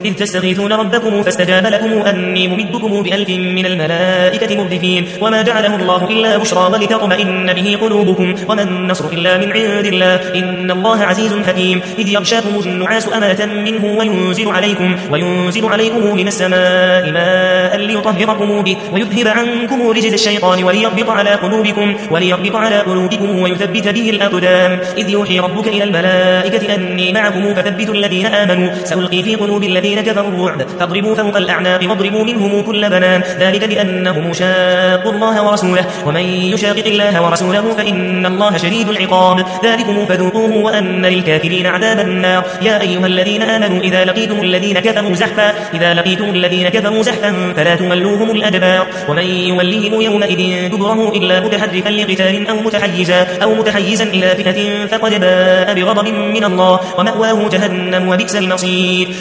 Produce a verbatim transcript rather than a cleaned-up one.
إذ تستغيثون ربكم فاستجاب لكم أني ممدكم بألف من الملائكة مردفين وما جعله الله إلا بشرى ولتطمئن به قلوبكم وما النصر إلا من عند الله إن الله عزيز حكيم إذ يغشاكم النعاس أمانة منه وينزل عليكم وينزل عليكم من السماء ماء ليطهركم به ويذهب عنكم رجز الشيطان وليربط على قلوبكم وليربط على قلوبكم ويثبت به الأقدام إذ يوحي ربك إلى الملائكة أني معكم فثبتوا الذين آمنوا سألقي في قلوب الذين كفروا الرعب فاضربوا فوق الأعناق واضربوا منهم كل بنان ذلك بأنهم شاقوا الله ورسوله ومن يشاقق الله ورسوله فإن الله شديد العقاب ذلكم فذوقوه وأن للكافرين عذاب النار يا أيها الذين آمنوا إذا لقيتم الذين كفروا زحفا إذا لقيتم الذين كفروا زحفا فلا تولوهم الأدبار ومن يولهم يومئذ دبره إلا متحرفا لقتال أو متحيزا أو متحيزا إلى فئة فقد باء بغضب من الله ومأواه جهنم وبئس المصير